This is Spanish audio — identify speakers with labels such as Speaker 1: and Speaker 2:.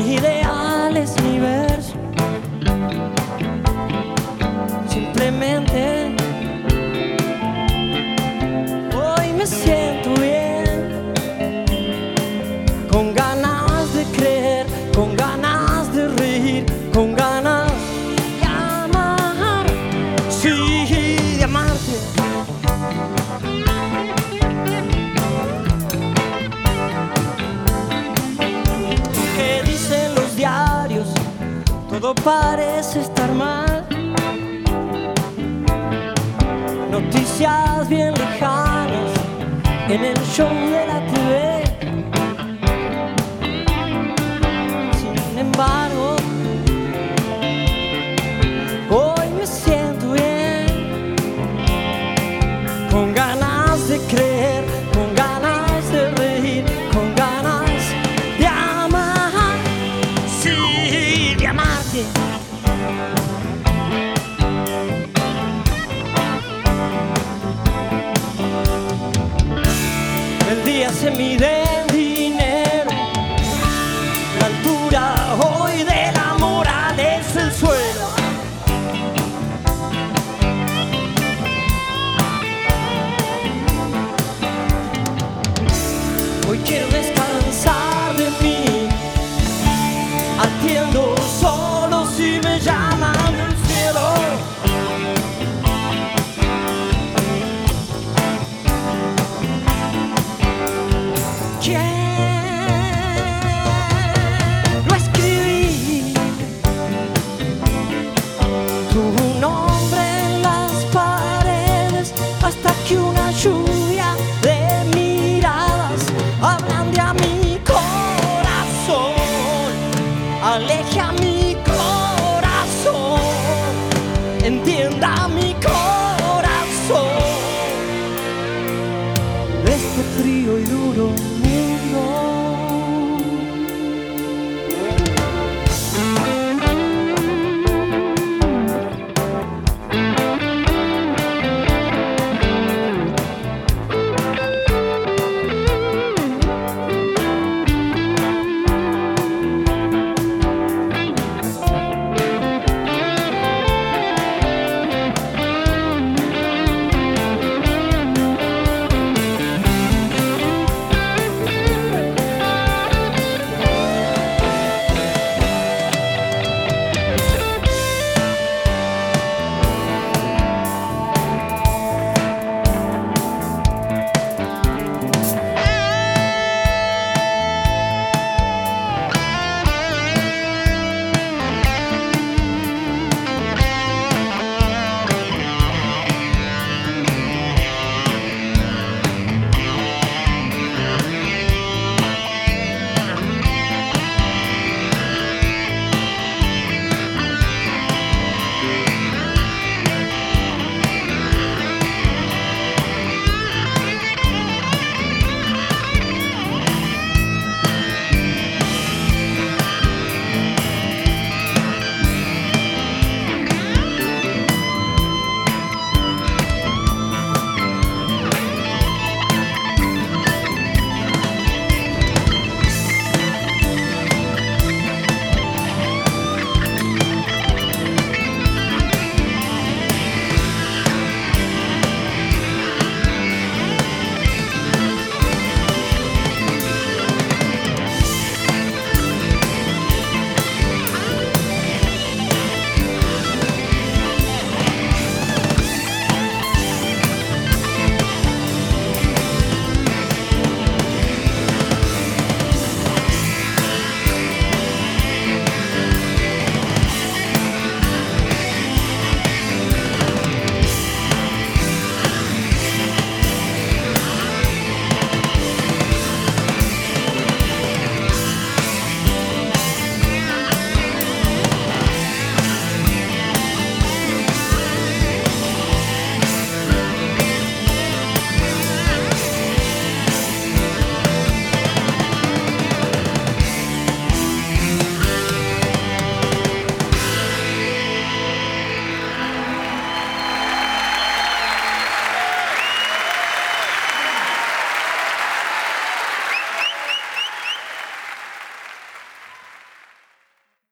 Speaker 1: ideales ni verso. Simplemente hoy me siento bien, con ganas de creer, con ganas de reír, con ganas de amar, sí, de amarte. ¿Qué dicen los diarios? Todo parece estar mal. Noticias bien lejanas en el show de la TV. Sin embargo, hoy me siento bien, con ganas de creer, con ganas de reír, con ganas de amar, sí, de amarte. El día se mide en dinero, la altura hoy de